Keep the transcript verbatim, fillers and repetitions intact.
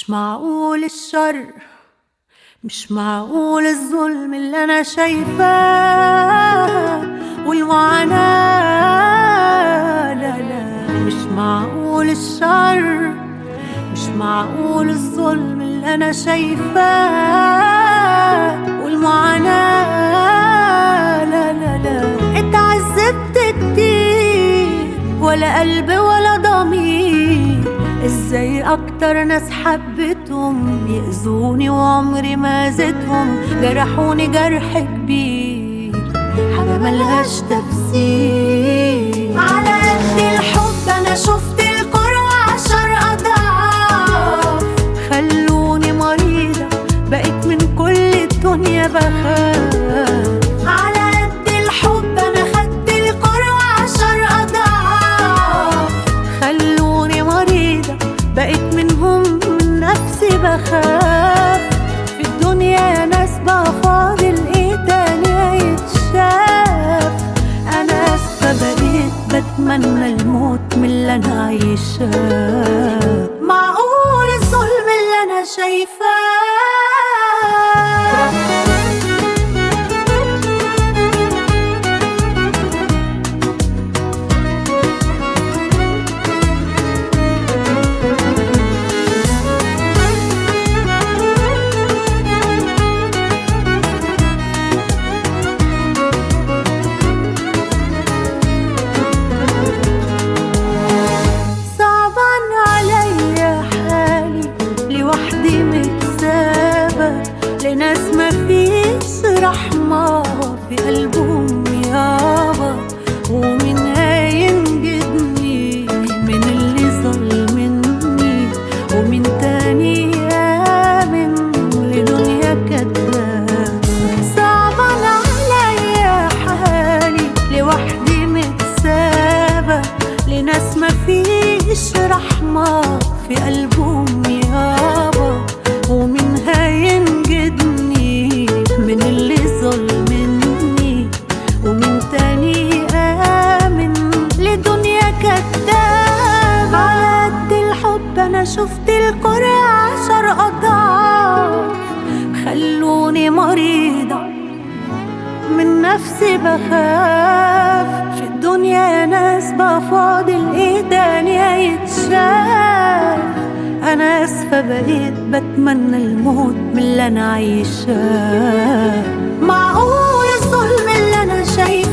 مش معقول الشر، مش معقول الظلم اللي أنا شايفاه والمعاناة. لا لا مش معقول الشر، مش معقول الظلم اللي أنا شايفاه والمعاناة. لا لا لا اتعذبت كتير ولا قلب ولا ضمير. ازاي اكتر ناس حبتهم يأذوني وعمري ما زدتهم، جرحوني جرح كبير حاجة ملهاش تفسير. على قد الحب انا شفت الكرة عشر اضعاف، خلوني مريضة بقيت من كل الدنيا بخاف. على قد الحب انا خدت الكرة عشر اضعاف، خلوني مريضة بقيت منهم من نفسي بخاف. في الدنيا ناس بقى فاضل ايه تاني يتشاف. انا اسفة بقيت بتمنى الموت من اللي انا عايشاه. معقول الظلم اللي انا شايفاه. لوحدي متسابة لناس مفيش رحمة في قلبهم يابا. ومين هينجدني من اللي ظلمني، ومين تاني يامن لدنيا كدابة. صعبان عليا حالي لوحدي متسابة لناس مفيش رحمة في قلبهم يابا. ومين هينجدني من اللي ظلمني، ومين تاني آمن لدنيا كدابة. على قد الحب أنا شفت الكرة عشر أضعاف، خلوني مريضة من نفسي بخاف. في الدنيا ناس بقى فاضل ايه تاني يتشاف. انا اسفة بقيت بتمنى الموت من اللي انا عايشاه. معقول الظلم اللي انا شايفاه